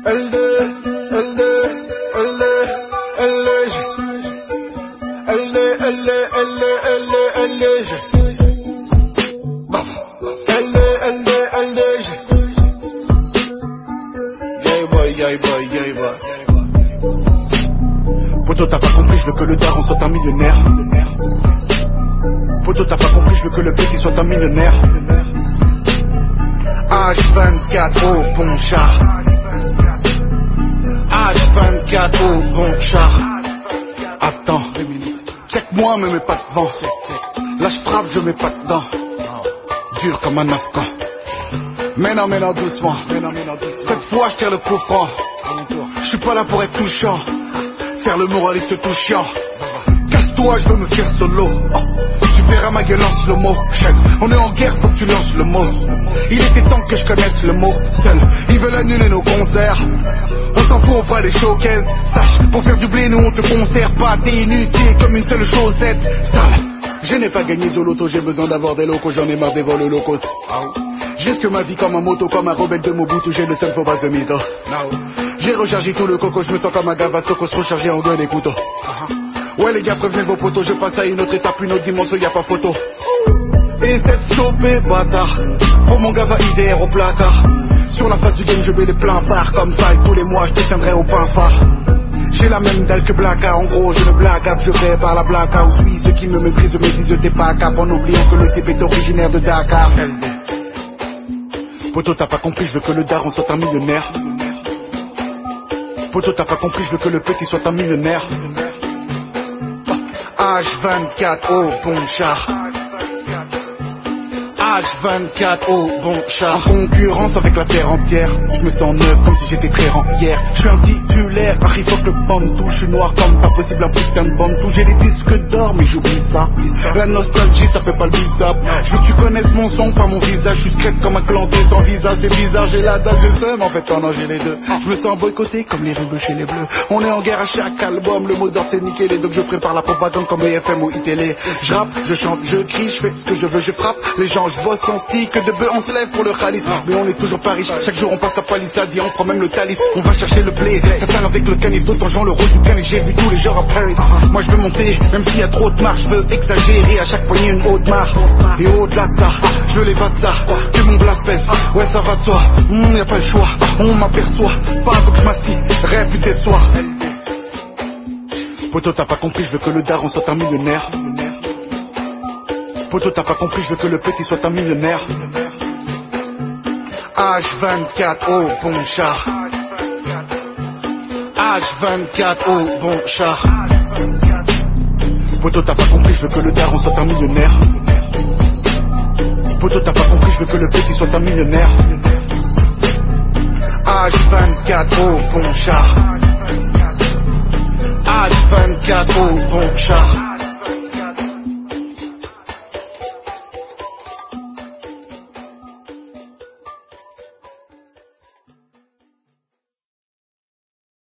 LD, LD, LD, LD, LD, LD, LD, Yay boy. Poto, t'as pas compris, je veux que le daron soit un millionnaire. Poto, t'as pas compris, je veux que le petit soit un millionnaire. H24 au bon char. H24 au bon char. Attends, check-moi, me mets pas devant. Là je frappe, je mets pas dedans. Dur comme un afghan. Mais non, doucement. Cette fois je tire le coup franc. Je suis pas là pour être touchant. Faire le moraliste tout chiant. Casse-toi, je veux me faire solo. Tu verras ma gueule en slow-mo. On est en guerre, faut que tu lances le mot. Il était temps que je connaisse le mot seul. Ils veulent annuler nos concerts. On s'en fout, on fera des showcases. Sache, pour faire du blé, nous on te conserve pas. T'es inutile comme une seule chaussette sale. Je n'ai pas gagné au loto, j'ai besoin d'avoir des locaux. J'en ai marre des vols locaux. Jusque ma vie comme un moto, comme un rebelle de Mobutu. J'ai le seul faux base de mytho. J'ai rechargé tout le coco, je me sens comme un gavas locos rechargé en gueule et couteau. Ouais les gars, prévenez vos potos, je passe à une autre étape, une autre dimension, y'a pas photo. Et cette chopée bâtard, pour mon gava IDR au placard. Sur la face du game, je mets les pleins phares. Comme ça, et tous les mois, je te tiendrai au pain phare. J'ai la même dalle que Blacka, en gros, je ne blague à, je vais par la Blackout. Oui, ceux qui me méprisent, me disent t'es pas cap, en oubliant que le type est originaire de Dakar. Poto, t'as pas compris, je veux que le daron soit un millionnaire. Poto, t'as pas compris, je veux que le petit soit un millionnaire. H24 au bon char. H24 au bon char. En concurrence avec la terre entière. Je me sens neuf comme si j'étais très hier. Je suis un titulaire, arrive fuck le bantou. Je suis noir comme pas possible un putain de bantou. J'ai des disques d'or mais j'oublie ça. La nostalgie ça fait pas le bizarre. Je veux que tu connaisses mon son par mon visage. Je suis crête comme un clanté sans visage. C'est bizarre, j'ai la dalle, j'ai le seum. En fait non j'ai les deux. Je me sens boycotté comme les rebeux chez les bleus. On est en guerre à chaque album. Le mot d'ordre c'est nickel. Et donc je prépare la propagande comme BFM ou ITL. Je rappe, je chante, je crie, je fais ce que je veux, je frappe. Les gens je bosse en stick de bœuf, on se lève pour le khalis. Mais on est toujours pas riche, chaque jour on passe la palissade et on prend même le talis. On va chercher le blé, ça tient avec le canif. D'autant genre le rôle du canif, j'ai vu tous les genres à Paris. Moi je veux monter, même s'il y a trop de marche. Je veux exagérer, à chaque poignée une haute marche. Et au-delà de ça, je veux les bâtards que mon blast pèse. Ouais ça va de soi, y a pas le choix. On m'aperçoit, pas faut que je m'assis, réputé de soi. Poto t'as pas compris, je veux que le daron soit un millionnaire. Poto t'as pas compris, je veux que le petit soit un millionnaire. H24 au bon char. H24 au bon char. Poto t'as pas compris, je veux que le daron soit un millionnaire. Poto t'as pas compris, je veux que le petit soit un millionnaire. H24 au bon char. H24 au bon char.